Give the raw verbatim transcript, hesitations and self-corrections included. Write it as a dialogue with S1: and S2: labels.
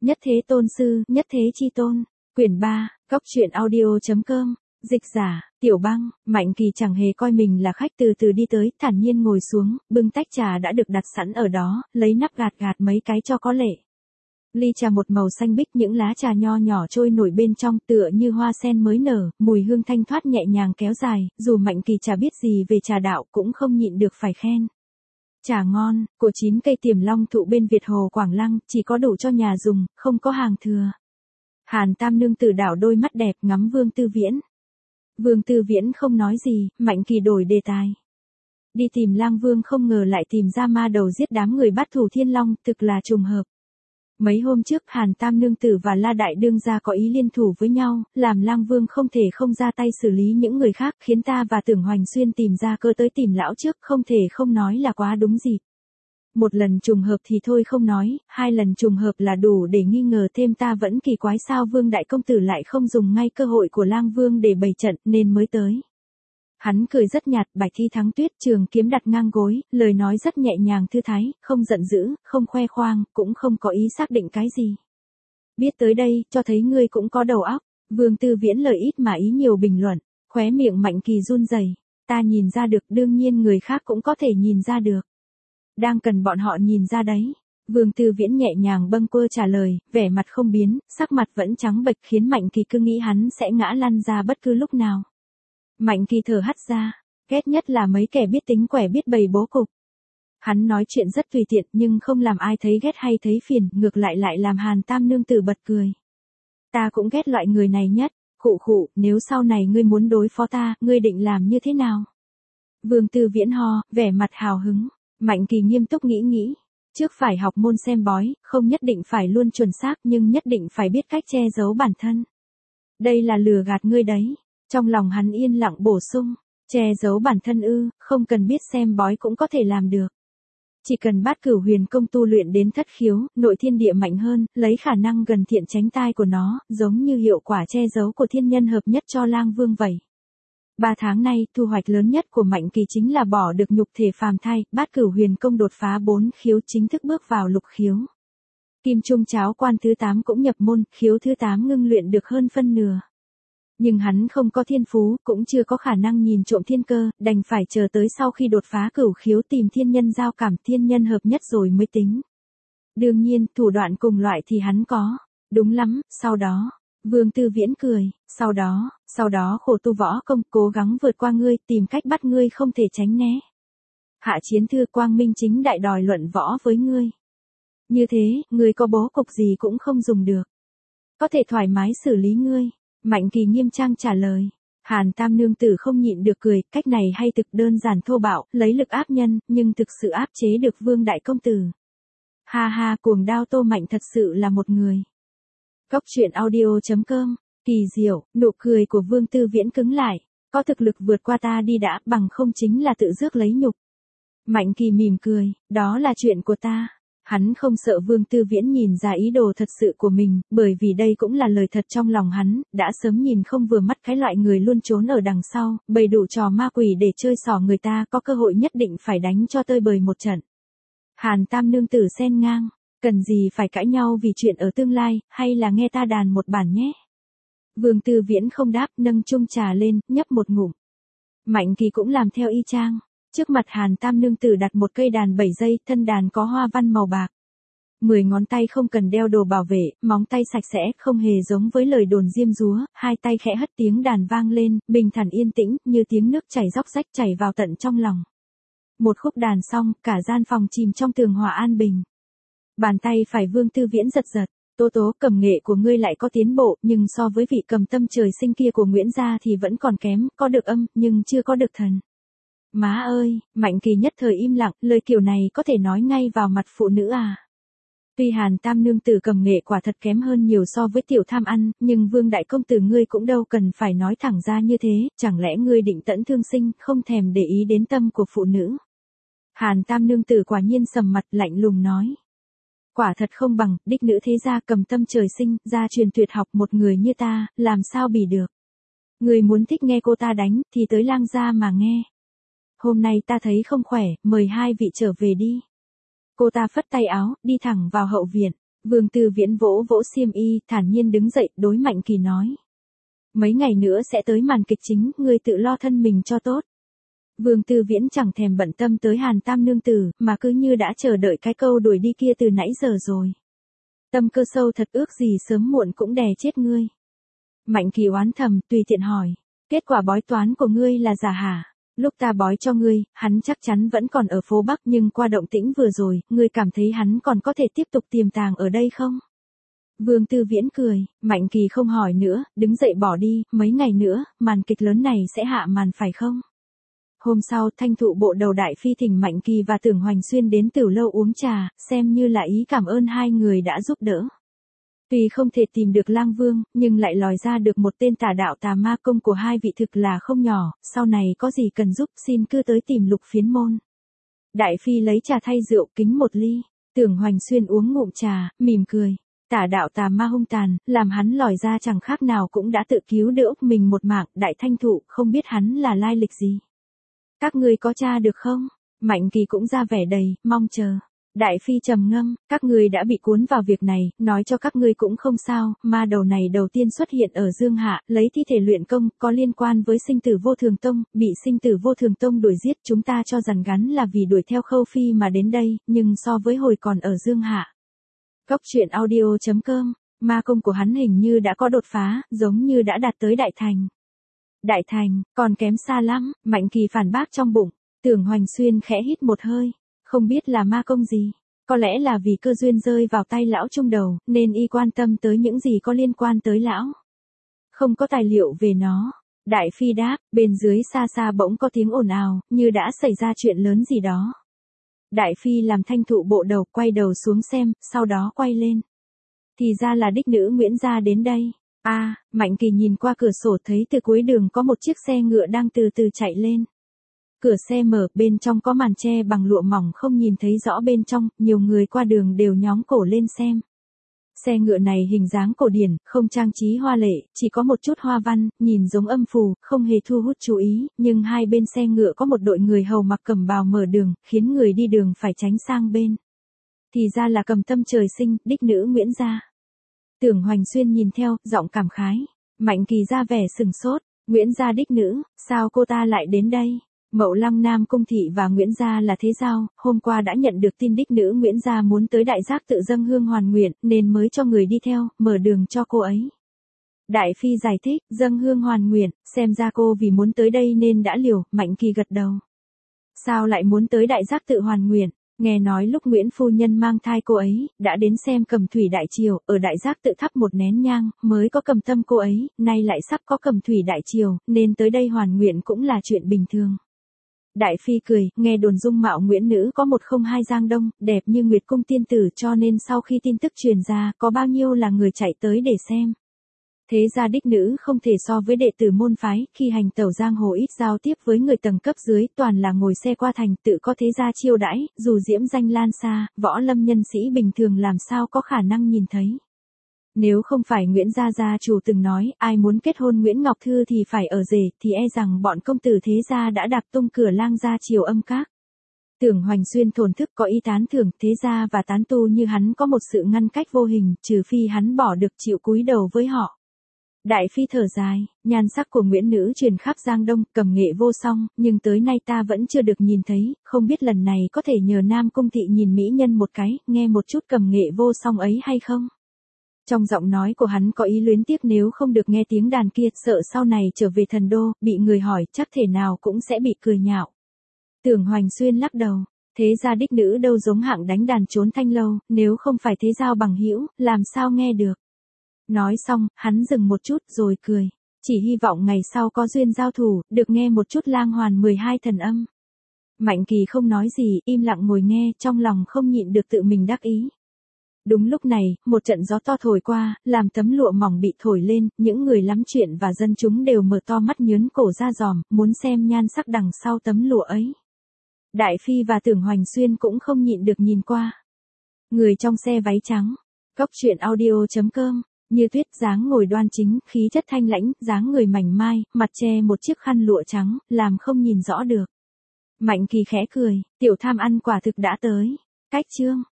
S1: Nhất thế tôn sư, nhất thế chi tôn. Quyển ba, Cốc truyện audio chấm com. Dịch giả, Tiểu Băng. Mạnh Kỳ chẳng hề coi mình là khách, từ từ đi tới, thản nhiên ngồi xuống, bưng tách trà đã được đặt sẵn ở đó, lấy nắp gạt gạt mấy cái cho có lệ. Ly trà một màu xanh bích, những lá trà nho nhỏ trôi nổi bên trong tựa như hoa sen mới nở, mùi hương thanh thoát nhẹ nhàng kéo dài, dù Mạnh Kỳ chả biết gì về trà đạo cũng không nhịn được phải khen. Trà ngon, của chín cây tiềm long thụ bên Việt Hồ Quảng Lăng, chỉ có đủ cho nhà dùng, không có hàng thừa. Hàn Tam nương tử đảo đôi mắt đẹp ngắm Vương Tư Viễn. Vương Tư Viễn không nói gì, Mạnh Kỳ đổi đề tài. Đi tìm Lang Vương không ngờ lại tìm ra ma đầu giết đám người bắt thủ Thiên Long, thực là trùng hợp. Mấy hôm trước Hàn Tam nương tử và La Đại đương gia có ý liên thủ với nhau, làm Lang Vương không thể không ra tay xử lý những người khác, khiến ta và Tưởng Hoành Xuyên tìm ra cơ tới tìm lão trước, không thể không nói là quá đúng dịp. Một lần trùng hợp thì thôi không nói, hai lần trùng hợp là đủ để nghi ngờ thêm, ta vẫn kỳ quái sao Vương đại công tử lại không dùng ngay cơ hội của Lang Vương để bày trận nên mới tới. Hắn cười rất nhạt, bạch thi thắng tuyết, trường kiếm đặt ngang gối, lời nói rất nhẹ nhàng thư thái, không giận dữ, không khoe khoang, cũng không có ý xác định cái gì. Biết tới đây, cho thấy ngươi cũng có đầu óc. Vương Tư Viễn lời ít mà ý nhiều bình luận, khóe miệng Mạnh Kỳ run rẩy. Ta nhìn ra được, đương nhiên người khác cũng có thể nhìn ra được. Đang cần bọn họ nhìn ra đấy. Vương Tư Viễn nhẹ nhàng bâng quơ trả lời, vẻ mặt không biến, sắc mặt vẫn trắng bệch, khiến Mạnh Kỳ cứ nghĩ hắn sẽ ngã lăn ra bất cứ lúc nào. Mạnh Kỳ thở hắt ra, ghét nhất là mấy kẻ biết tính quẻ biết bày bố cục. Hắn nói chuyện rất tùy tiện nhưng không làm ai thấy ghét hay thấy phiền, ngược lại lại làm Hàn Tam nương tử bật cười. Ta cũng ghét loại người này nhất, khụ khụ, nếu sau này ngươi muốn đối phó ta, ngươi định làm như thế nào? Vương Tư Viễn ho, vẻ mặt hào hứng. Mạnh Kỳ nghiêm túc nghĩ nghĩ. Trước phải học môn xem bói, không nhất định phải luôn chuẩn xác nhưng nhất định phải biết cách che giấu bản thân. Đây là lừa gạt ngươi đấy. Trong lòng hắn yên lặng bổ sung, che giấu bản thân ư, không cần biết xem bói cũng có thể làm được. Chỉ cần Bát Cửu Huyền Công tu luyện đến thất khiếu, nội thiên địa mạnh hơn, lấy khả năng gần thiện tránh tai của nó, giống như hiệu quả che giấu của thiên nhân hợp nhất cho Lang Vương vậy. Ba tháng nay, thu hoạch lớn nhất của Mạnh Kỳ chính là bỏ được nhục thể phàm thai, Bát Cửu Huyền Công đột phá bốn khiếu, chính thức bước vào lục khiếu. Kim Trung Cháo Quan thứ tám cũng nhập môn, khiếu thứ tám ngưng luyện được hơn phân nửa. Nhưng hắn không có thiên phú, cũng chưa có khả năng nhìn trộm thiên cơ, đành phải chờ tới sau khi đột phá cửu khiếu tìm thiên nhân giao cảm, thiên nhân hợp nhất rồi mới tính. Đương nhiên, thủ đoạn cùng loại thì hắn có. Đúng lắm, sau đó, Vương Tư Viễn cười, sau đó, sau đó khổ tu võ công, cố gắng vượt qua ngươi, tìm cách bắt ngươi không thể tránh né. Hạ chiến thư quang minh chính đại đòi luận võ với ngươi. Như thế, ngươi có bố cục gì cũng không dùng được. Có thể thoải mái xử lý ngươi. Mạnh Kỳ nghiêm trang trả lời. Hàn Tam nương tử không nhịn được cười, cách này hay thực đơn giản thô bạo, lấy lực áp nhân, nhưng thực sự áp chế được Vương đại công tử. Ha ha, cuồng đao Tô Mạnh thật sự là một người. Cốc truyện audio chấm com. Kỳ diệu, nụ cười của Vương Tư Viễn cứng lại. Có thực lực vượt qua ta đi đã, bằng không chính là tự rước lấy nhục. Mạnh Kỳ mỉm cười, đó là chuyện của ta. Hắn không sợ Vương Tư Viễn nhìn ra ý đồ thật sự của mình, bởi vì đây cũng là lời thật trong lòng hắn, đã sớm nhìn không vừa mắt cái loại người luôn trốn ở đằng sau, bày đủ trò ma quỷ để chơi xỏ người ta, có cơ hội nhất định phải đánh cho tơi bời một trận. Hàn Tam nương tử xen ngang, cần gì phải cãi nhau vì chuyện ở tương lai, hay là nghe ta đàn một bản nhé. Vương Tư Viễn không đáp, nâng chung trà lên, nhấp một ngụm. Mạnh Kỳ cũng làm theo y chang. Trước mặt Hàn Tam nương tử đặt một cây đàn bảy dây, thân đàn có hoa văn màu bạc. Mười ngón tay không cần đeo đồ bảo vệ, móng tay sạch sẽ, không hề giống với lời đồn diêm dúa, hai tay khẽ hất tiếng đàn vang lên, bình thản yên tĩnh, như tiếng nước chảy róc rách chảy vào tận trong lòng. Một khúc đàn xong, cả gian phòng chìm trong tường hòa an bình. Bàn tay phải Vương Tư Viễn giật giật, Tố Tố, cầm nghệ của ngươi lại có tiến bộ, nhưng so với vị cầm tâm trời sinh kia của Nguyễn gia thì vẫn còn kém, có được âm, nhưng chưa có được thần. Má ơi, Mạnh Kỳ nhất thời im lặng, lời kiểu này có thể nói ngay vào mặt phụ nữ à. Tuy Hàn Tam nương tử cầm nghệ quả thật kém hơn nhiều so với tiểu tham ăn, nhưng Vương đại công tử ngươi cũng đâu cần phải nói thẳng ra như thế, chẳng lẽ ngươi định tẫn thương sinh, không thèm để ý đến tâm của phụ nữ. Hàn Tam nương tử quả nhiên sầm mặt, lạnh lùng nói. Quả thật không bằng, đích nữ thế gia cầm tâm trời sinh, gia truyền tuyệt học, một người như ta, làm sao bì được. Ngươi muốn thích nghe cô ta đánh, thì tới Lang gia mà nghe. Hôm nay ta thấy không khỏe, mời hai vị trở về đi. Cô ta phất tay áo, đi thẳng vào hậu viện. Vương Tư Viễn vỗ vỗ xiêm y, thản nhiên đứng dậy, đối Mạnh Kỳ nói. Mấy ngày nữa sẽ tới màn kịch chính, ngươi tự lo thân mình cho tốt. Vương Tư Viễn chẳng thèm bận tâm tới Hàn Tam nương tử, mà cứ như đã chờ đợi cái câu đuổi đi kia từ nãy giờ rồi. Tâm cơ sâu thật, ước gì sớm muộn cũng đè chết ngươi. Mạnh Kỳ oán thầm, tùy tiện hỏi. Kết quả bói toán của ngươi là giả hả? Lúc ta bói cho ngươi, hắn chắc chắn vẫn còn ở phố Bắc, nhưng qua động tĩnh vừa rồi, ngươi cảm thấy hắn còn có thể tiếp tục tiềm tàng ở đây không? Vương Tư Viễn cười, Mạnh Kỳ không hỏi nữa, đứng dậy bỏ đi, mấy ngày nữa, màn kịch lớn này sẽ hạ màn phải không? Hôm sau, Thanh Thụ bộ đầu Đại Phi thỉnh Mạnh Kỳ và Tưởng Hoành Xuyên đến Tử Lâu uống trà, xem như là ý cảm ơn hai người đã giúp đỡ. Tuy không thể tìm được Lang Vương, nhưng lại lòi ra được một tên tà đạo tà ma, công của hai vị thực là không nhỏ, sau này có gì cần giúp xin cứ tới tìm Lục Phiến môn. Đại Phi lấy trà thay rượu kính một ly, Tưởng Hoành Xuyên uống ngụm trà, mỉm cười. Tà đạo tà ma hung tàn, làm hắn lòi ra chẳng khác nào cũng đã tự cứu đỡ mình một mạng. Đại Thanh Thụ, không biết hắn là lai lịch gì. Các ngươi có tra được không? Mạnh Kỳ cũng ra vẻ đầy, mong chờ. Đại Phi trầm ngâm, các ngươi đã bị cuốn vào việc này, nói cho các ngươi cũng không sao, ma đầu này đầu tiên xuất hiện ở Dương Hạ, lấy thi thể luyện công, có liên quan với Sinh Tử Vô Thường Tông, bị Sinh Tử Vô Thường Tông đuổi giết, chúng ta cho rằng gắn là vì đuổi theo Khâu Phi mà đến đây, nhưng so với hồi còn ở Dương Hạ. Góc truyện audio chấm com, ma công của hắn hình như đã có đột phá, giống như đã đạt tới Đại Thành. Đại Thành, còn kém xa lắm, Mạnh Kỳ phản bác trong bụng, Tưởng Hoành Xuyên khẽ hít một hơi. Không biết là ma công gì, có lẽ là vì cơ duyên rơi vào tay lão trung đầu, nên y quan tâm tới những gì có liên quan tới lão. Không có tài liệu về nó. Đại Phi đáp, bên dưới xa xa bỗng có tiếng ồn ào, như đã xảy ra chuyện lớn gì đó. Đại Phi làm Thanh Thụ bộ đầu, quay đầu xuống xem, sau đó quay lên. Thì ra là đích nữ Nguyễn gia đến đây. A, à, Mạnh Kỳ nhìn qua cửa sổ thấy từ cuối đường có một chiếc xe ngựa đang từ từ chạy lên. Cửa xe mở, bên trong có màn che bằng lụa mỏng không nhìn thấy rõ bên trong, nhiều người qua đường đều nhóng cổ lên xem. Xe ngựa này hình dáng cổ điển, không trang trí hoa lệ, chỉ có một chút hoa văn, nhìn giống âm phù, không hề thu hút chú ý, nhưng hai bên xe ngựa có một đội người hầu mặc cẩm bào mở đường, khiến người đi đường phải tránh sang bên. Thì ra là Cầm Tâm trời sinh, đích nữ Nguyễn gia. Tưởng Hoành Xuyên nhìn theo, giọng cảm khái. Mạnh Kỳ ra vẻ sừng sốt, Nguyễn gia đích nữ, sao cô ta lại đến đây? Mậu Lăng Nam Cung Thị và Nguyễn gia là thế giao, hôm qua đã nhận được tin đích nữ Nguyễn gia muốn tới Đại Giác tự dâng hương hoàn nguyện, nên mới cho người đi theo, mở đường cho cô ấy. Đại Phi giải thích, dâng hương hoàn nguyện, xem ra cô vì muốn tới đây nên đã liều, Mạnh Kỳ gật đầu. Sao lại muốn tới Đại Giác tự hoàn nguyện? Nghe nói lúc Nguyễn phu nhân mang thai cô ấy, đã đến xem Cầm Thủy Đại Triều, ở Đại Giác tự thắp một nén nhang, mới có cầm tâm cô ấy, nay lại sắp có Cầm Thủy Đại Triều, nên tới đây hoàn nguyện cũng là chuyện bình thường. Đại Phi cười, nghe đồn dung mạo Nguyễn nữ có một không hai Giang Đông, đẹp như Nguyệt Cung tiên tử, cho nên sau khi tin tức truyền ra, có bao nhiêu là người chạy tới để xem. Thế ra đích nữ không thể so với đệ tử môn phái, khi hành tẩu giang hồ ít giao tiếp với người tầng cấp dưới, toàn là ngồi xe qua thành, tự có thế gia chiêu đãi, dù diễm danh lan xa, võ lâm nhân sĩ bình thường làm sao có khả năng nhìn thấy. Nếu không phải Nguyễn gia gia chủ từng nói, ai muốn kết hôn Nguyễn Ngọc Thư thì phải ở rể, thì e rằng bọn công tử thế gia đã đạp tung cửa lang gia triều âm các. Tưởng Hoành Xuyên thổn thức có ý tán thưởng, thế gia và tán tu như hắn có một sự ngăn cách vô hình, trừ phi hắn bỏ được chịu cúi đầu với họ. Đại Phi thở dài, nhan sắc của Nguyễn nữ truyền khắp Giang Đông, cầm nghệ vô song, nhưng tới nay ta vẫn chưa được nhìn thấy, không biết lần này có thể nhờ Nam Cung Thị nhìn mỹ nhân một cái, nghe một chút cầm nghệ vô song ấy hay không? Trong giọng nói của hắn có ý luyến tiếc, nếu không được nghe tiếng đàn kia, sợ sau này trở về thần đô, bị người hỏi, chắc thể nào cũng sẽ bị cười nhạo. Tưởng Hoành Xuyên lắc đầu, thế gia đích nữ đâu giống hạng đánh đàn trốn thanh lâu, nếu không phải thế giao bằng hữu, làm sao nghe được. Nói xong, hắn dừng một chút rồi cười, chỉ hy vọng ngày sau có duyên giao thủ, được nghe một chút lang hoàn mười hai thần âm. Mạnh Kỳ không nói gì, im lặng ngồi nghe, trong lòng không nhịn được tự mình đắc ý. Đúng lúc này, một trận gió to thổi qua, làm tấm lụa mỏng bị thổi lên, những người lắm chuyện và dân chúng đều mở to mắt nhớn cổ ra giòm, muốn xem nhan sắc đằng sau tấm lụa ấy. Đại Phi và Tưởng Hoành Xuyên cũng không nhịn được nhìn qua. Người trong xe váy trắng. Góc truyện audio chấm com. Như Tuyết, dáng ngồi đoan chính, khí chất thanh lãnh, dáng người mảnh mai, mặt che một chiếc khăn lụa trắng, làm không nhìn rõ được. Mạnh Kỳ khẽ cười, tiểu tham ăn quả thực đã tới. Cách chương.